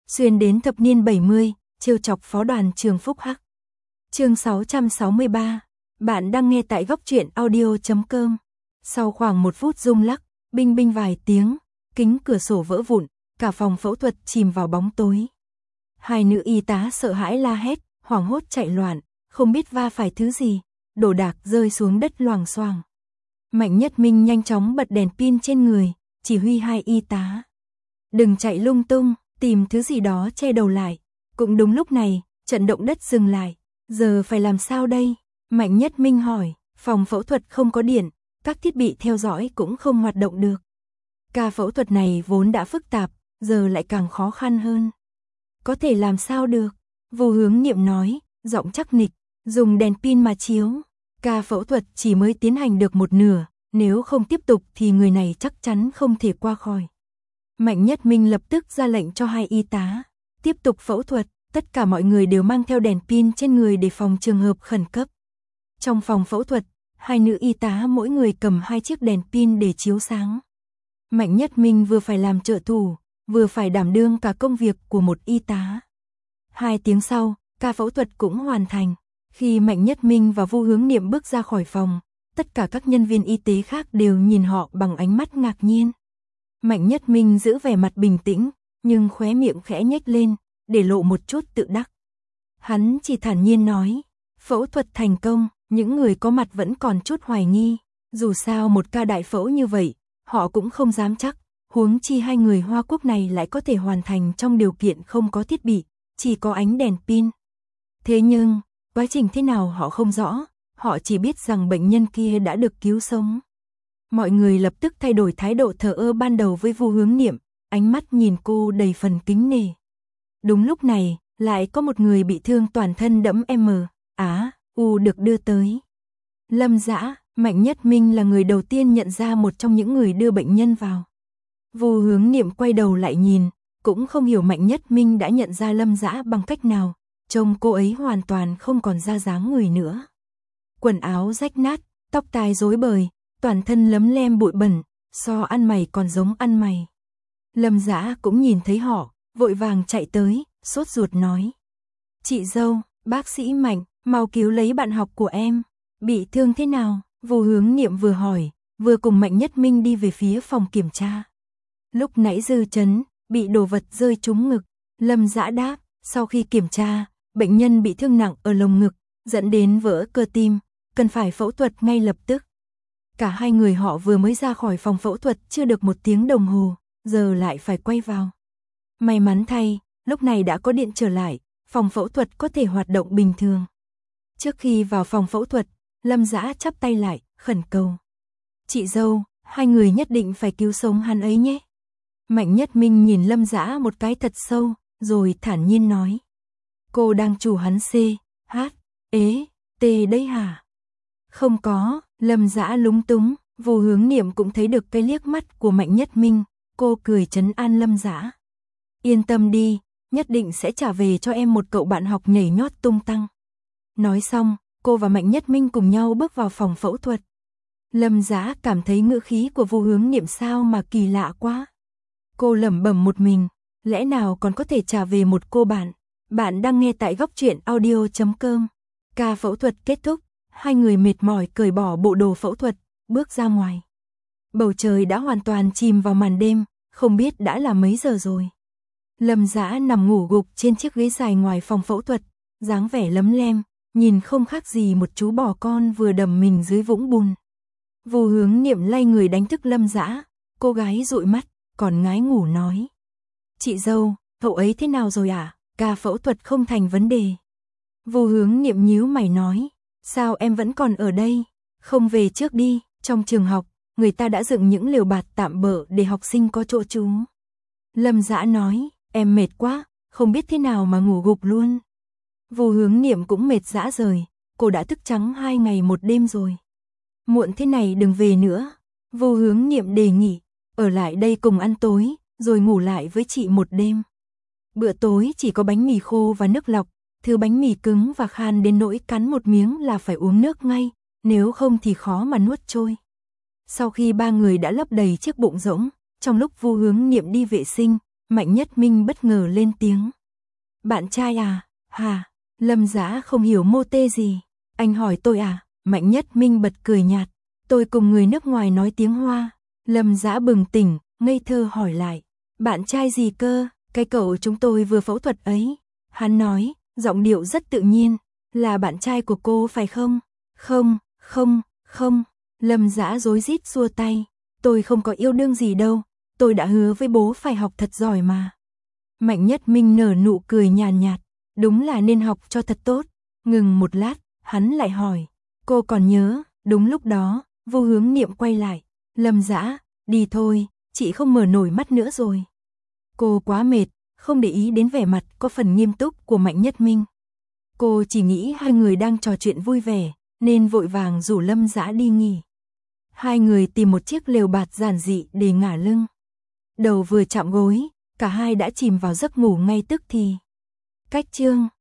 xuyên đến thập niên 70, trêu chọc phó đoàn trường Phúc Hắc. Chương 663, bạn đang nghe tại góc truyện audio.com. Sau khoảng 1 phút rung lắc, binh binh vài tiếng, kính cửa sổ vỡ vụn, cả phòng phẫu thuật chìm vào bóng tối. Hai nữ y tá sợ hãi la hét, hoảng hốt chạy loạn, không biết va phải thứ gì, đồ đạc rơi xuống đất loảng xoảng. Mạnh Nhất Minh nhanh chóng bật đèn pin trên người, chỉ huy hai y tá. Đừng chạy lung tung, tìm thứ gì đó che đầu lại. Cũng đúng lúc này, trận động đất dừng lại. Giờ phải làm sao đây? Mạnh Nhất Minh hỏi, phòng phẫu thuật không có điện, các thiết bị theo dõi cũng không hoạt động được. Ca phẫu thuật này vốn đã phức tạp, giờ lại càng khó khăn hơn. Có thể làm sao được? Vô Hướng Niệm nói, giọng chắc nịch, dùng đèn pin mà chiếu. Ca phẫu thuật chỉ mới tiến hành được một nửa, nếu không tiếp tục thì người này chắc chắn không thể qua khỏi. Mạnh Nhất Minh lập tức ra lệnh cho hai y tá, tiếp tục phẫu thuật, tất cả mọi người đều mang theo đèn pin trên người để phòng trường hợp khẩn cấp. Trong phòng phẫu thuật, hai nữ y tá mỗi người cầm 2 chiếc đèn pin để chiếu sáng. Mạnh Nhất Minh vừa phải làm trợ thủ, vừa phải đảm đương cả công việc của một y tá. 2 tiếng sau, ca phẫu thuật cũng hoàn thành. Khi Mạnh Nhất Minh và Vô Hướng Niệm bước ra khỏi phòng, tất cả các nhân viên y tế khác đều nhìn họ bằng ánh mắt ngạc nhiên. Mạnh Nhất Minh giữ vẻ mặt bình tĩnh, nhưng khóe miệng khẽ nhếch lên, để lộ một chút tự đắc. Hắn chỉ thản nhiên nói, phẫu thuật thành công, những người có mặt vẫn còn chút hoài nghi. Dù sao một ca đại phẫu như vậy, họ cũng không dám chắc, huống chi hai người Hoa Quốc này lại có thể hoàn thành trong điều kiện không có thiết bị, chỉ có ánh đèn pin. Thế nhưng, quá trình thế nào họ không rõ, họ chỉ biết rằng bệnh nhân kia đã được cứu sống. Mọi người lập tức thay đổi thái độ thờ ơ ban đầu với Vô Hướng Niệm, ánh mắt nhìn cô đầy phần kính nể. Đúng lúc này, lại có một người bị thương toàn thân đẫm M.A.U. được đưa tới. Lâm Dã, Mạnh Nhất Minh là người đầu tiên nhận ra một trong những người đưa bệnh nhân vào. Vô Hướng Niệm quay đầu lại nhìn, cũng không hiểu Mạnh Nhất Minh đã nhận ra Lâm Dã bằng cách nào, trông cô ấy hoàn toàn không còn ra dáng người nữa. Quần áo rách nát, tóc tai rối bời, toàn thân lấm lem bụi bẩn, so ăn mày còn giống ăn mày. Lâm Dã cũng nhìn thấy họ, vội vàng chạy tới, sốt ruột nói. Chị dâu, bác sĩ Mạnh, mau cứu lấy bạn học của em. Bị thương thế nào? Vô Hướng Niệm vừa hỏi, vừa cùng Mạnh Nhất Minh đi về phía phòng kiểm tra. Lúc nãy dư chấn, bị đồ vật rơi trúng ngực. Lâm Dã đáp, sau khi kiểm tra, bệnh nhân bị thương nặng ở lồng ngực, dẫn đến vỡ cơ tim, cần phải phẫu thuật ngay lập tức. Cả hai người họ vừa mới ra khỏi phòng phẫu thuật chưa được 1 tiếng đồng hồ, giờ lại phải quay vào. May mắn thay, lúc này đã có điện trở lại, phòng phẫu thuật có thể hoạt động bình thường. Trước khi vào phòng phẫu thuật, Lâm Dã chắp tay lại, khẩn cầu. Chị dâu, hai người nhất định phải cứu sống hắn ấy nhé. Mạnh Nhất Minh nhìn Lâm Dã một cái thật sâu, rồi thản nhiên nói. Cô đang chủ hắn C, H, E, T đấy hả? Không có, Lâm Dã lúng túng, Vô Hướng Niệm cũng thấy được cái liếc mắt của Mạnh Nhất Minh, cô cười trấn an Lâm Dã. Yên tâm đi, nhất định sẽ trả về cho em một cậu bạn học nhảy nhót tung tăng. Nói xong, cô và Mạnh Nhất Minh cùng nhau bước vào phòng phẫu thuật. Lâm Dã cảm thấy ngữ khí của Vô Hướng Niệm sao mà kỳ lạ quá. Cô lẩm bẩm một mình, lẽ nào còn có thể trả về một cô bạn. Bạn đang nghe tại góc truyện audio.com. Ca phẫu thuật kết thúc, hai người mệt mỏi cởi bỏ bộ đồ phẫu thuật, bước ra ngoài. Bầu trời đã hoàn toàn chìm vào màn đêm, không biết đã là mấy giờ rồi. Lâm Dã nằm ngủ gục trên chiếc ghế dài ngoài phòng phẫu thuật, dáng vẻ lấm lem, nhìn không khác gì một chú bò con vừa đầm mình dưới vũng bùn. Vô Hướng Niệm lay người đánh thức Lâm Dã, cô gái dụi mắt, còn ngái ngủ nói. Chị dâu, cậu ấy thế nào rồi ạ? Ca phẫu thuật không thành vấn đề. Vô Hướng Niệm nhíu mày nói, sao em vẫn còn ở đây? Không về trước đi, trong trường học, người ta đã dựng những lều bạt tạm bợ để học sinh có chỗ trú. Lâm Dã nói, em mệt quá, không biết thế nào mà ngủ gục luôn. Vô Hướng Niệm cũng mệt rã rời, cô đã thức trắng 2 ngày 1 đêm rồi. Muộn thế này đừng về nữa. Vô Hướng Niệm đề nghị, ở lại đây cùng ăn tối, rồi ngủ lại với chị 1 đêm. Bữa tối chỉ có bánh mì khô và nước lọc, thứ bánh mì cứng và khan đến nỗi cắn một miếng là phải uống nước ngay, nếu không thì khó mà nuốt trôi. Sau khi 3 người đã lấp đầy chiếc bụng rỗng, trong lúc Vô Hướng Niệm đi vệ sinh, Mạnh Nhất Minh bất ngờ lên tiếng. Bạn trai à? Hả? Lâm Dã không hiểu mô tê gì. Anh hỏi tôi à? Mạnh Nhất Minh bật cười nhạt. Tôi cùng người nước ngoài nói tiếng Hoa. Lâm Dã bừng tỉnh, ngây thơ hỏi lại. Bạn trai gì cơ? Cái cậu chúng tôi vừa phẫu thuật ấy. Hắn nói, giọng điệu rất tự nhiên. Là bạn trai của cô phải không? Không, không, không. Lâm Dã rối rít xua tay. Tôi không có yêu đương gì đâu. Tôi đã hứa với bố phải học thật giỏi mà. Mạnh Nhất Minh nở nụ cười nhàn nhạt. Đúng là nên học cho thật tốt. Ngừng một lát, hắn lại hỏi. Cô còn nhớ, đúng lúc đó, Vô Hướng Niệm quay lại. Lâm Dã, đi thôi, chị không mở nổi mắt nữa rồi. Cô quá mệt, không để ý đến vẻ mặt có phần nghiêm túc của Mạnh Nhất Minh. Cô chỉ nghĩ hai người đang trò chuyện vui vẻ, nên vội vàng rủ Lâm Dã đi nghỉ. Hai người tìm một chiếc lều bạt giản dị để ngả lưng. Đầu vừa chạm gối, cả hai đã chìm vào giấc ngủ ngay tức thì. Cách chương